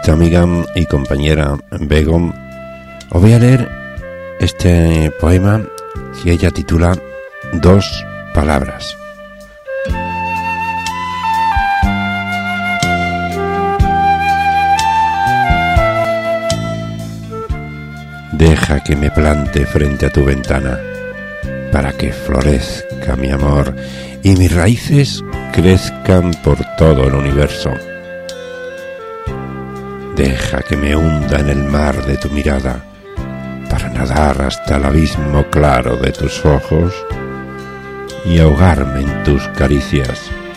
vuestra amiga y compañera Begum, os voy a leer este poema que ella titula Dos palabras. Deja que me plante frente a tu ventana para que florezca mi amor y mis raíces crezcan por todo el universo. Deja que me hunda en el mar de tu mirada para nadar hasta el abismo claro de tus ojos y ahogarme en tus caricias.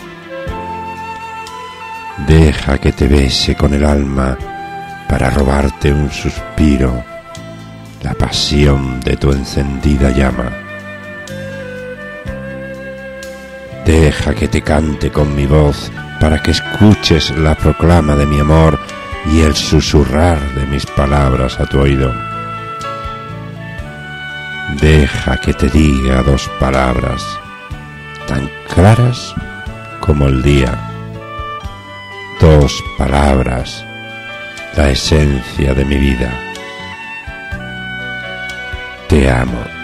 Deja que te bese con el alma para robarte un suspiro, la pasión de tu encendida llama. Deja que te cante con mi voz para que escuches la proclama de mi amor y el susurrar de mis palabras a tu oído. Deja que te diga dos palabras tan claras como el día. Dos palabras, la esencia de mi vida. Te amo.